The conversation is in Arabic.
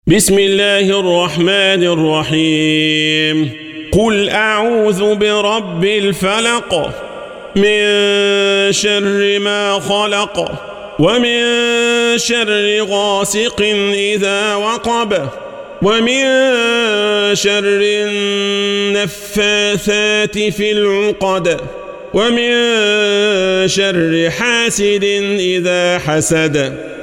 بسم الله الرحمن الرحيم قل أعوذ برب الفلق من شر ما خلق ومن شر غاسق إذا وقب ومن شر النفاثات في العقد ومن شر حاسد إذا حسد